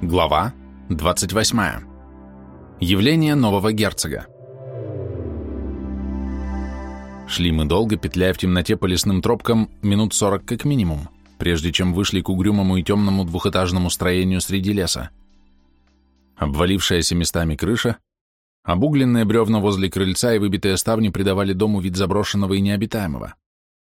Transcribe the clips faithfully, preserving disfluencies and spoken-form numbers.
Глава двадцать восьмая. Явление нового герцога. Шли мы долго, петляя в темноте по лесным тропкам, минут сорок как минимум, прежде чем вышли к угрюмому и темному двухэтажному строению среди леса. Обвалившаяся местами крыша, обугленные бревна возле крыльца и выбитые ставни придавали дому вид заброшенного и необитаемого.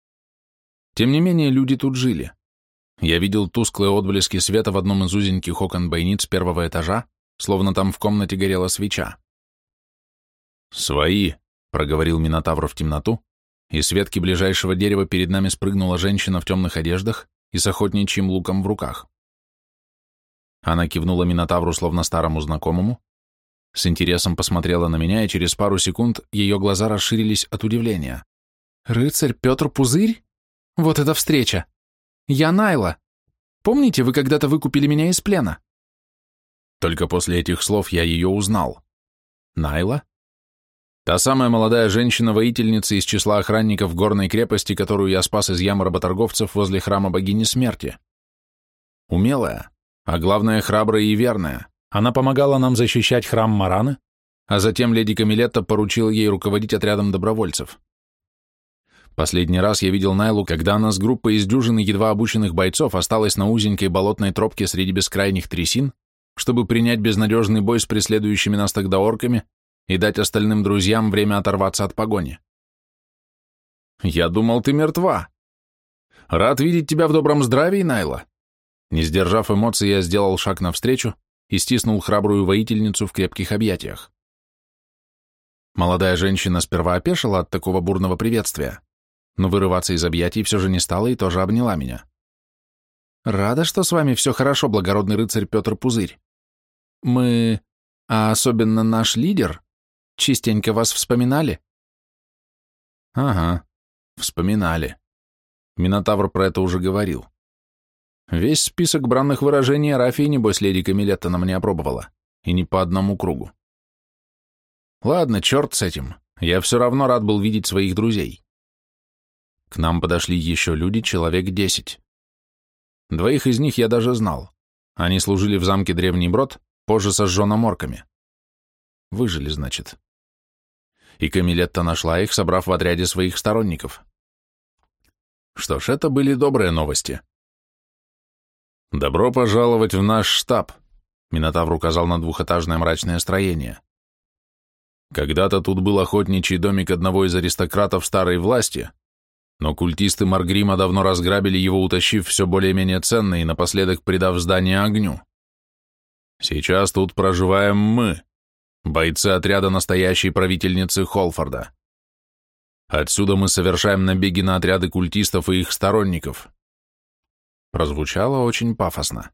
Тем не менее, люди тут жили. Я видел тусклые отблески света в одном из узеньких окон бойниц первого этажа, словно там в комнате горела свеча. «Свои», — проговорил Минотавр в темноту, и с ветки ближайшего дерева перед нами спрыгнула женщина в темных одеждах и с охотничьим луком в руках. Она кивнула Минотавру словно старому знакомому, с интересом посмотрела на меня, и через пару секунд ее глаза расширились от удивления. «Рыцарь Петр Пузырь? Вот это встреча! Я Найла. Помните, вы когда-то выкупили меня из плена?» Только после этих слов я ее узнал. Найла? Та самая молодая женщина-воительница из числа охранников горной крепости, которую я спас из ямы работорговцев возле храма богини смерти. Умелая, а главное, храбрая и верная. Она помогала нам защищать храм Мараны, а затем леди Камилетта поручила ей руководить отрядом добровольцев. Последний раз я видел Найлу, когда она с группой из дюжины едва обученных бойцов осталась на узенькой болотной тропке среди бескрайних трясин, чтобы принять безнадежный бой с преследующими нас тогда орками и дать остальным друзьям время оторваться от погони. «Я думал, ты мертва. Рад видеть тебя в добром здравии, Найла». Не сдержав эмоций, я сделал шаг навстречу и стиснул храбрую воительницу в крепких объятиях. Молодая женщина сперва опешила от такого бурного приветствия, но вырываться из объятий все же не стала и тоже обняла меня. «Рада, что с вами все хорошо, благородный рыцарь Петр Пузырь. Мы, а особенно наш лидер, частенько вас вспоминали?» «Ага, вспоминали. Минотавр про это уже говорил. Весь список бранных выражений Арафии, небось, леди Камилетта на мне опробовала, и не по одному кругу. Ладно, черт с этим, я все равно рад был видеть своих друзей». К нам подошли еще люди, человек десять. Двоих из них я даже знал. Они служили в замке Древний Брод, позже сожженном орками. Выжили, значит. И Камилетта нашла их, собрав в отряде своих сторонников. Что ж, это были добрые новости. «Добро пожаловать в наш штаб», — Минотавр указал на двухэтажное мрачное строение. «Когда-то тут был охотничий домик одного из аристократов старой власти, но культисты Маргрима давно разграбили его, утащив все более-менее ценное и напоследок придав здание огню. Сейчас тут проживаем мы, бойцы отряда настоящей правительницы Холфорда. Отсюда мы совершаем набеги на отряды культистов и их сторонников». Прозвучало очень пафосно.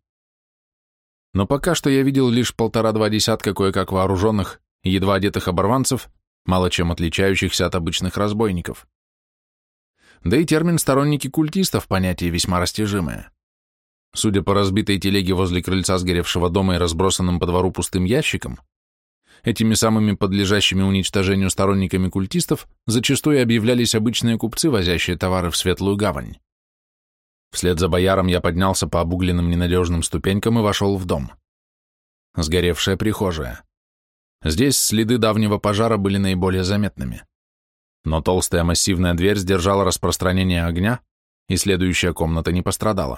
Но пока что я видел лишь полтора-два десятка кое-как вооруженных и едва одетых оборванцев, мало чем отличающихся от обычных разбойников. Да и термин «сторонники культистов» — понятие весьма растяжимое. Судя по разбитой телеге возле крыльца сгоревшего дома и разбросанным по двору пустым ящикам, этими самыми подлежащими уничтожению сторонниками культистов зачастую объявлялись обычные купцы, возящие товары в Светлую Гавань. Вслед за бояром я поднялся по обугленным ненадежным ступенькам и вошел в дом. Сгоревшая прихожая. Здесь следы давнего пожара были наиболее заметными. Но толстая массивная дверь сдержала распространение огня, и следующая комната не пострадала.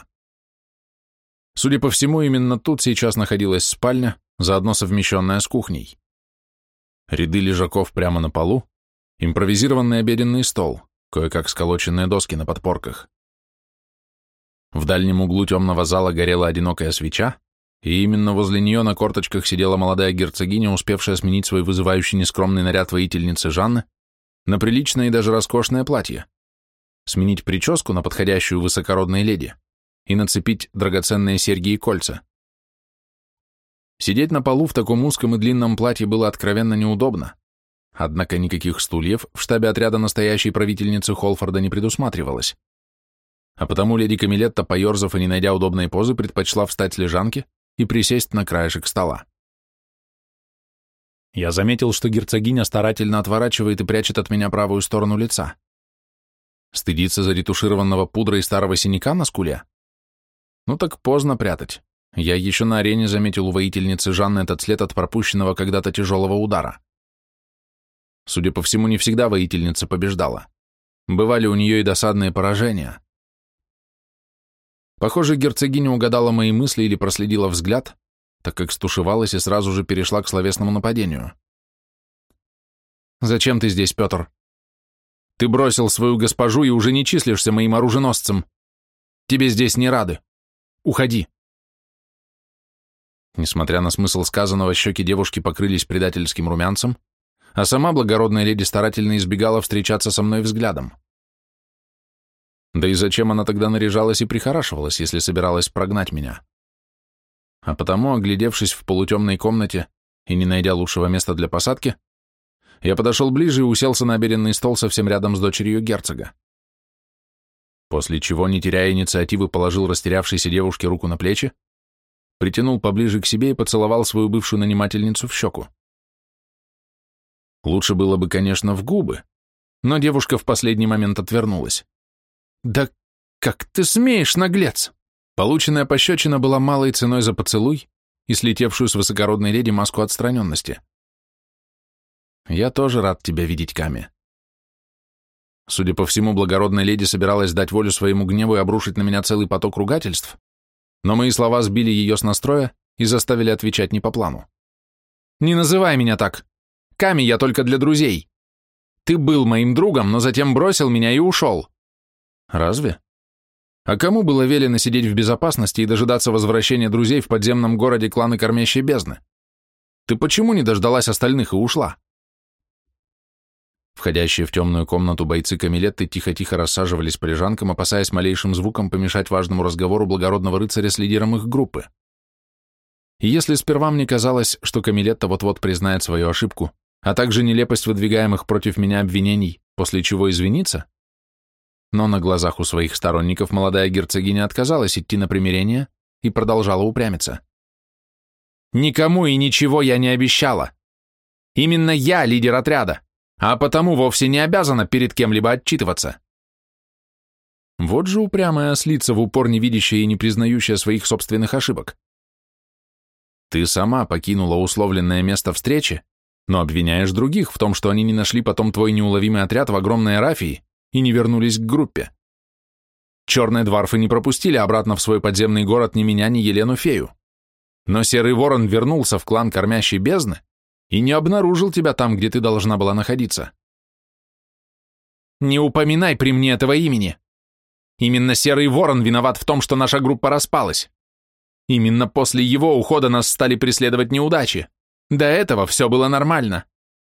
Судя по всему, именно тут сейчас находилась спальня, заодно совмещенная с кухней. Ряды лежаков прямо на полу, импровизированный обеденный стол, кое-как сколоченные доски на подпорках. В дальнем углу темного зала горела одинокая свеча, и именно возле нее на корточках сидела молодая герцогиня, успевшая сменить свой вызывающий нескромный наряд воительницы Жанны на приличное и даже роскошное платье, сменить прическу на подходящую высокородной леди и нацепить драгоценные серьги и кольца. Сидеть на полу в таком узком и длинном платье было откровенно неудобно, однако никаких стульев в штабе отряда настоящей правительницы Холфорда не предусматривалось, а потому леди Камилетта, поерзав и не найдя удобной позы, предпочла встать с лежанки и присесть на краешек стола. Я заметил, что герцогиня старательно отворачивает и прячет от меня правую сторону лица. Стыдится заретушированного пудрой старого синяка на скуле? Ну так поздно прятать. Я еще на арене заметил у воительницы Жанны этот след от пропущенного когда-то тяжелого удара. Судя по всему, не всегда воительница побеждала. Бывали у нее и досадные поражения. Похоже, герцогиня угадала мои мысли или проследила взгляд, так как стушевалась и сразу же перешла к словесному нападению. «Зачем ты здесь, Петр? Ты бросил свою госпожу и уже не числишься моим оруженосцем. Тебе здесь не рады. Уходи!» Несмотря на смысл сказанного, щеки девушки покрылись предательским румянцем, а сама благородная леди старательно избегала встречаться со мной взглядом. Да и зачем она тогда наряжалась и прихорашивалась, если собиралась прогнать меня? А потому, оглядевшись в полутемной комнате и не найдя лучшего места для посадки, я подошел ближе и уселся на обеденный стол совсем рядом с дочерью герцога. После чего, не теряя инициативы, положил растерявшейся девушке руку на плечи, притянул поближе к себе и поцеловал свою бывшую нанимательницу в щеку. Лучше было бы, конечно, в губы, но девушка в последний момент отвернулась. «Да как ты смеешь, наглец!» Полученная пощечина была малой ценой за поцелуй и слетевшую с высокородной леди маску отстраненности. «Я тоже рад тебя видеть, Ками». Судя по всему, благородная леди собиралась дать волю своему гневу и обрушить на меня целый поток ругательств, но мои слова сбили ее с настроя и заставили отвечать не по плану. «Не называй меня так! Ками я только для друзей! Ты был моим другом, но затем бросил меня и ушел!» «Разве? А кому было велено сидеть в безопасности и дожидаться возвращения друзей в подземном городе клана Кормящей Бездны? Ты почему не дождалась остальных и ушла?» Входящие в темную комнату бойцы Камилетты тихо-тихо рассаживались по лежанкам, опасаясь малейшим звуком помешать важному разговору благородного рыцаря с лидером их группы. И если сперва мне казалось, что Камилетта вот-вот признает свою ошибку, а также нелепость выдвигаемых против меня обвинений, после чего извинится, но на глазах у своих сторонников молодая герцогиня отказалась идти на примирение и продолжала упрямиться. «Никому и ничего я не обещала. Именно я лидер отряда, а потому вовсе не обязана перед кем-либо отчитываться». Вот же упрямая ослица, в упор не видящая и не признающая своих собственных ошибок. Ты сама покинула условленное место встречи, но обвиняешь других в том, что они не нашли потом твой неуловимый отряд в огромной Арафии и не вернулись к группе. Черные дварфы не пропустили обратно в свой подземный город ни меня, ни Елену Фею. Но Серый Ворон вернулся в клан Кормящей Бездны и не обнаружил тебя там, где ты должна была находиться. Не упоминай при мне этого имени. Именно Серый Ворон виноват в том, что наша группа распалась. Именно после его ухода нас стали преследовать неудачи. До этого все было нормально.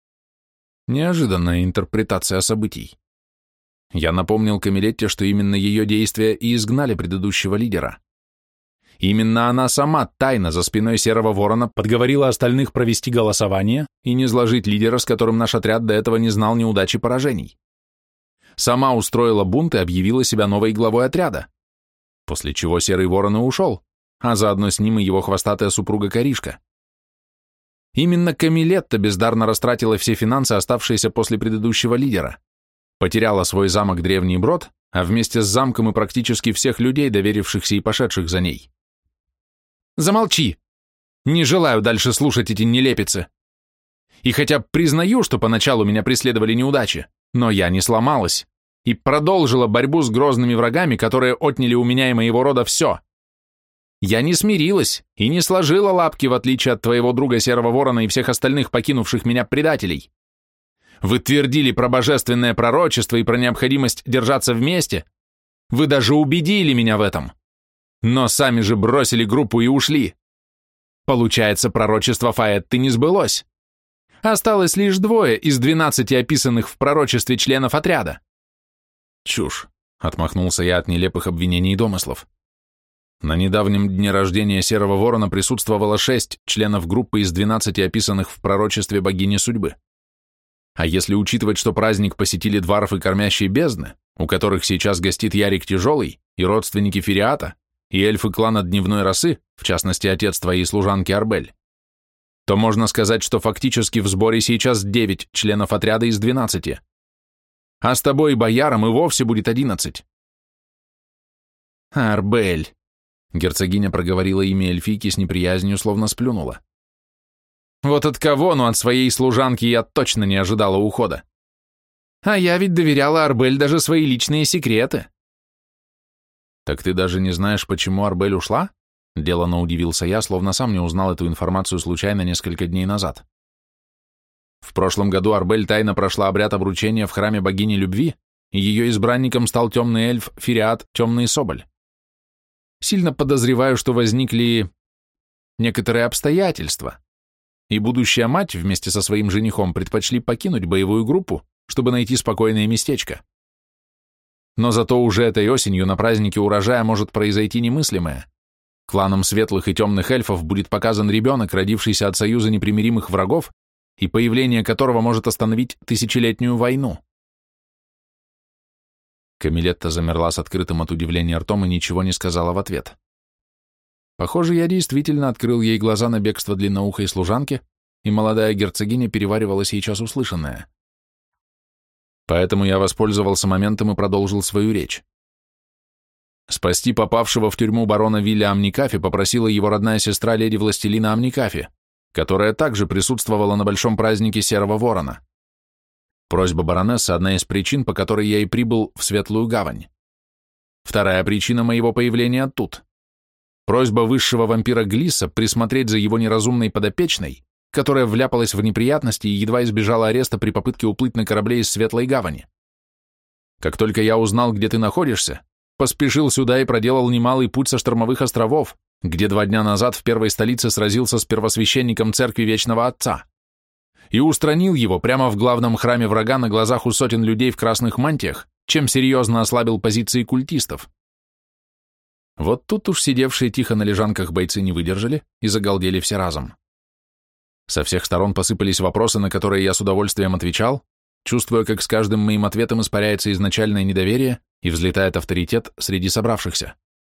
Неожиданная интерпретация событий. Я напомнил Камилетте, что именно ее действия и изгнали предыдущего лидера. Именно она сама тайно за спиной Серого Ворона подговорила остальных провести голосование и не изложить лидера, с которым наш отряд до этого не знал неудач и поражений. Сама устроила бунт и объявила себя новой главой отряда, после чего Серый Ворон и ушел, а заодно с ним и его хвостатая супруга Каришка. Именно Камилетта бездарно растратила все финансы, оставшиеся после предыдущего лидера, потеряла свой замок Древний Брод, а вместе с замком и практически всех людей, доверившихся и пошедших за ней. Замолчи! Не желаю дальше слушать эти нелепицы. И хотя признаю, что поначалу меня преследовали неудачи, но я не сломалась и продолжила борьбу с грозными врагами, которые отняли у меня и моего рода все. Я не смирилась и не сложила лапки, в отличие от твоего друга Серого Ворона и всех остальных покинувших меня предателей. Вы твердили про божественное пророчество и про необходимость держаться вместе. Вы даже убедили меня в этом. Но сами же бросили группу и ушли. Получается, пророчество Фаэтты не сбылось. Осталось лишь двое из двенадцати описанных в пророчестве членов отряда. Чушь, отмахнулся я от нелепых обвинений и домыслов. На недавнем дне рождения Серого Ворона присутствовало шесть членов группы из двенадцати описанных в пророчестве богини судьбы. А если учитывать, что праздник посетили дварфы Кормящей Бездны, у которых сейчас гостит Ярик Тяжелый, и родственники Фериата, и эльфы клана Дневной Росы, в частности, отец твоей служанки Арбель, то можно сказать, что фактически в сборе сейчас девять членов отряда из двенадцати. А с тобой, бояром, и вовсе будет одиннадцать. Арбель. Герцогиня проговорила имя эльфийки с неприязнью, словно сплюнула. Вот от кого, но от своей служанки я точно не ожидала ухода. А я ведь доверяла Арбель даже свои личные секреты. Так ты даже не знаешь, почему Арбель ушла? Делано удивился я, словно сам не узнал эту информацию случайно несколько дней назад. В прошлом году Арбель тайно прошла обряд обручения в храме богини любви, и ее избранником стал темный эльф Фириат Темный Соболь. Сильно подозреваю, что возникли некоторые обстоятельства, и будущая мать вместе со своим женихом предпочли покинуть боевую группу, чтобы найти спокойное местечко. Но зато уже этой осенью на празднике урожая может произойти немыслимое. Кланам светлых и темных эльфов будет показан ребенок, родившийся от союза непримиримых врагов, и появление которого может остановить тысячелетнюю войну. Камилетта замерла с открытым от удивления ртом и ничего не сказала в ответ. Похоже, я действительно открыл ей глаза на бегство длинноухой служанки, и молодая герцогиня переваривала сейчас услышанное. Поэтому я воспользовался моментом и продолжил свою речь. Спасти попавшего в тюрьму барона Вилля Амникафи попросила его родная сестра леди Властелина Амникафи, которая также присутствовала на большом празднике Серого Ворона. Просьба баронессы – одна из причин, по которой я и прибыл в Светлую Гавань. Вторая причина моего появления тут. Просьба высшего вампира Глисса присмотреть за его неразумной подопечной, которая вляпалась в неприятности и едва избежала ареста при попытке уплыть на корабле из Светлой Гавани. Как только я узнал, где ты находишься, поспешил сюда и проделал немалый путь со Штормовых островов, где два дня назад в первой столице сразился с первосвященником Церкви Вечного Отца, и устранил его прямо в главном храме врага на глазах у сотен людей в красных мантиях, чем серьезно ослабил позиции культистов. Вот тут уж сидевшие тихо на лежанках бойцы не выдержали и загалдели все разом. Со всех сторон посыпались вопросы, на которые я с удовольствием отвечал, чувствуя, как с каждым моим ответом испаряется изначальное недоверие и взлетает авторитет среди собравшихся.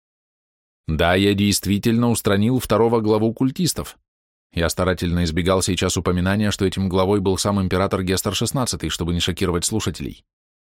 Да, я действительно устранил второго главу культистов. Я старательно избегал сейчас упоминания, что этим главой был сам император Гестер шестнадцатый, чтобы не шокировать слушателей.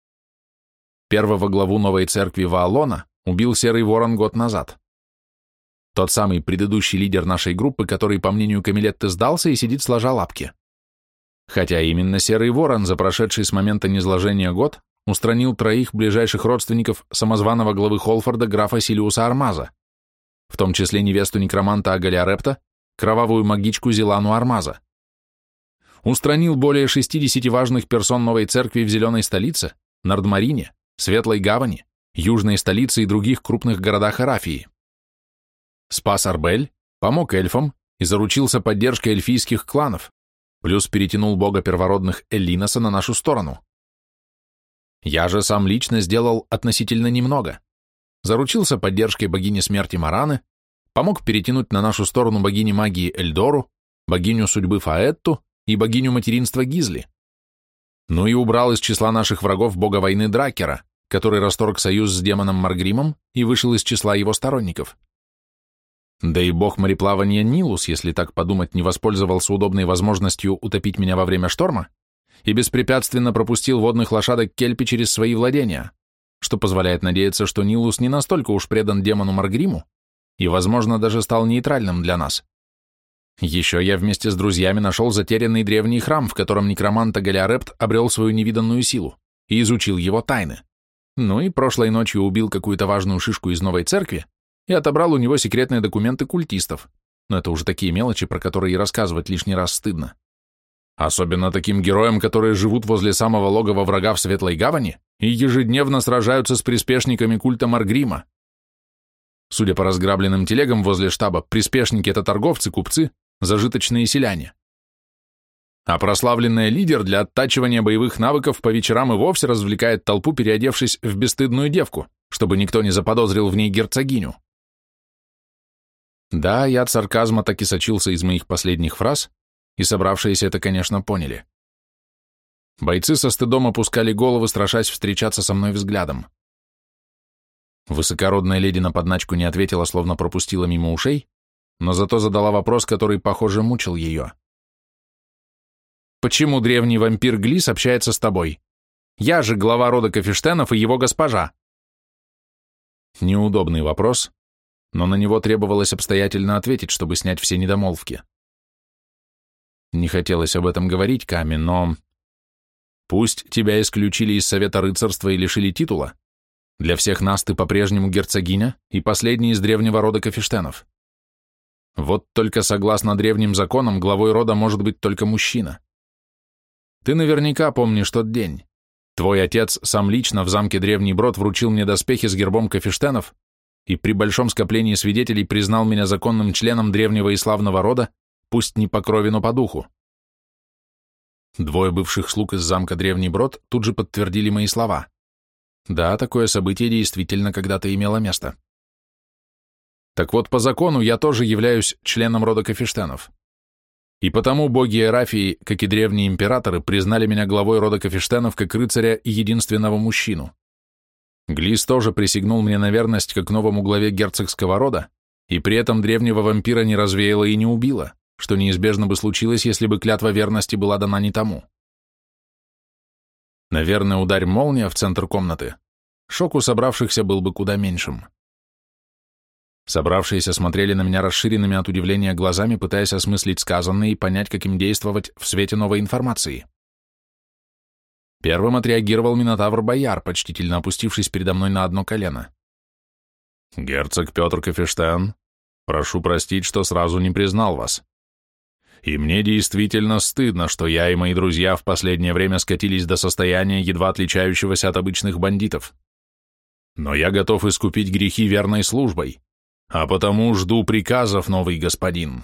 Первого главу новой церкви Ваалона убил Серый Ворон год назад. Тот самый предыдущий лидер нашей группы, который, по мнению Камилетты, сдался и сидит сложа лапки. Хотя именно Серый Ворон за прошедший с момента низложения год устранил троих ближайших родственников самозваного главы Холфорда графа Силиуса Армаза, в том числе невесту некроманта Агаля Репта, кровавую магичку Зилану Армаза. Устранил более шестидесяти важных персон новой церкви в Зеленой столице, Нордмарине, Светлой Гавани, Южной столице и других крупных городах Эрафии. Спас Арбель, помог эльфам и заручился поддержкой эльфийских кланов, плюс перетянул бога первородных Эллиноса на нашу сторону. Я же сам лично сделал относительно немного. Заручился поддержкой богини смерти Мараны, помог перетянуть на нашу сторону богини магии Эльдору, богиню судьбы Фаэтту и богиню материнства Гизли. Ну и убрал из числа наших врагов бога войны Дракера, который расторг союз с демоном Маргримом и вышел из числа его сторонников. Да и бог мореплавания Нилус, если так подумать, не воспользовался удобной возможностью утопить меня во время шторма и беспрепятственно пропустил водных лошадок Кельпи через свои владения, что позволяет надеяться, что Нилус не настолько уж предан демону Маргриму и, возможно, даже стал нейтральным для нас. Еще я вместе с друзьями нашел затерянный древний храм, в котором некромант Агалиарепт обрел свою невиданную силу и изучил его тайны. Ну и прошлой ночью убил какую-то важную шишку из новой церкви и отобрал у него секретные документы культистов, но это уже такие мелочи, про которые и рассказывать лишний раз стыдно. Особенно таким героям, которые живут возле самого логова врага в Светлой Гавани и ежедневно сражаются с приспешниками культа Маргрима. Судя по разграбленным телегам возле штаба, приспешники — это торговцы, купцы, зажиточные селяне. А прославленный лидер для оттачивания боевых навыков по вечерам и вовсе развлекает толпу, переодевшись в бесстыдную девку, чтобы никто не заподозрил в ней герцогиню. Да, яд сарказма так и сочился из моих последних фраз, и собравшиеся это, конечно, поняли. Бойцы со стыдом опускали головы, страшась встречаться со мной взглядом. Высокородная леди на подначку не ответила, словно пропустила мимо ушей, но зато задала вопрос, который, похоже, мучил ее. «Почему древний вампир Глис общается с тобой? Я же глава рода Кафештенов и его госпожа». Неудобный вопрос, но на него требовалось обстоятельно ответить, чтобы снять все недомолвки. Не хотелось об этом говорить, Ками, но... Пусть тебя исключили из Совета рыцарства и лишили титула, для всех нас ты по-прежнему герцогиня и последний из древнего рода Кафештенов. Вот только согласно древним законам главой рода может быть только мужчина. Ты наверняка помнишь тот день. Твой отец сам лично в замке Древний Брод вручил мне доспехи с гербом Кафештенов и при большом скоплении свидетелей признал меня законным членом древнего и славного рода, пусть не по крови, но по духу. Двое бывших слуг из замка Древний Брод тут же подтвердили мои слова. Да, такое событие действительно когда-то имело место. Так вот, по закону я тоже являюсь членом рода Кафештенов. И потому боги Эрафии, как и древние императоры, признали меня главой рода Кафештенов как рыцаря и единственного мужчину. Глис тоже присягнул мне на верность как новому главе герцогского рода, и при этом древнего вампира не развеяла и не убила, что неизбежно бы случилось, если бы клятва верности была дана не тому. Наверное, ударь молния в центр комнаты, шок у собравшихся был бы куда меньшим. Собравшиеся смотрели на меня расширенными от удивления глазами, пытаясь осмыслить сказанное и понять, как им действовать в свете новой информации. Первым отреагировал Минотавр Бояр, почтительно опустившись передо мной на одно колено. «Герцог Петр Кафештен, прошу простить, что сразу не признал вас. И мне действительно стыдно, что я и мои друзья в последнее время скатились до состояния, едва отличающегося от обычных бандитов. Но я готов искупить грехи верной службой, а потому жду приказов, новый господин».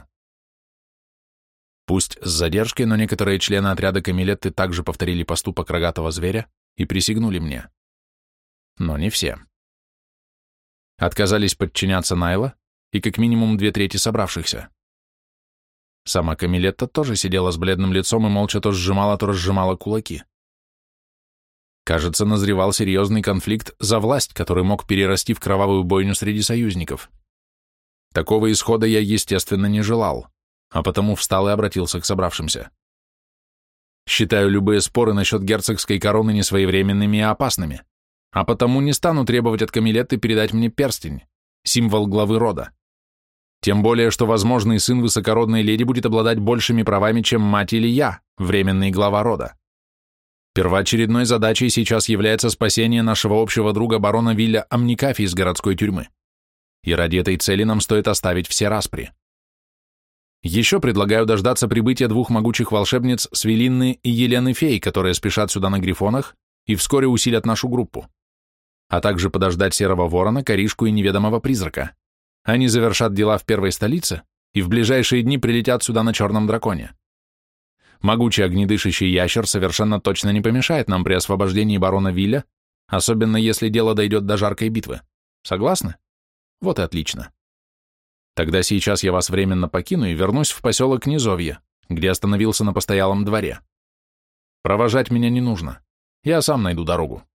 Пусть с задержкой, но некоторые члены отряда Камилетты также повторили поступок рогатого зверя и присягнули мне. Но не все. Отказались подчиняться Найла и как минимум две трети собравшихся. Сама Камилетта тоже сидела с бледным лицом и молча то сжимала, то разжимала кулаки. Кажется, назревал серьезный конфликт за власть, который мог перерасти в кровавую бойню среди союзников. Такого исхода я, естественно, не желал, а потому встал и обратился к собравшимся. Считаю любые споры насчет герцогской короны несвоевременными и опасными, а потому не стану требовать от Камилетты передать мне перстень, символ главы рода. Тем более, что возможный сын высокородной леди будет обладать большими правами, чем мать или я, временный глава рода. Первоочередной задачей сейчас является спасение нашего общего друга барона Вилля Амникафи из городской тюрьмы. И ради этой цели нам стоит оставить все распри. Еще предлагаю дождаться прибытия двух могучих волшебниц Свелинны и Елены Фей, которые спешат сюда на грифонах и вскоре усилят нашу группу, а также подождать Серого Ворона, Коришку и Неведомого Призрака. Они завершат дела в первой столице и в ближайшие дни прилетят сюда на Черном Драконе. Могучий огнедышащий ящер совершенно точно не помешает нам при освобождении барона Вилля, особенно если дело дойдет до жаркой битвы. Согласны? Вот и отлично. Тогда сейчас я вас временно покину и вернусь в поселок Низовье, где остановился на постоялом дворе. Провожать меня не нужно. Я сам найду дорогу.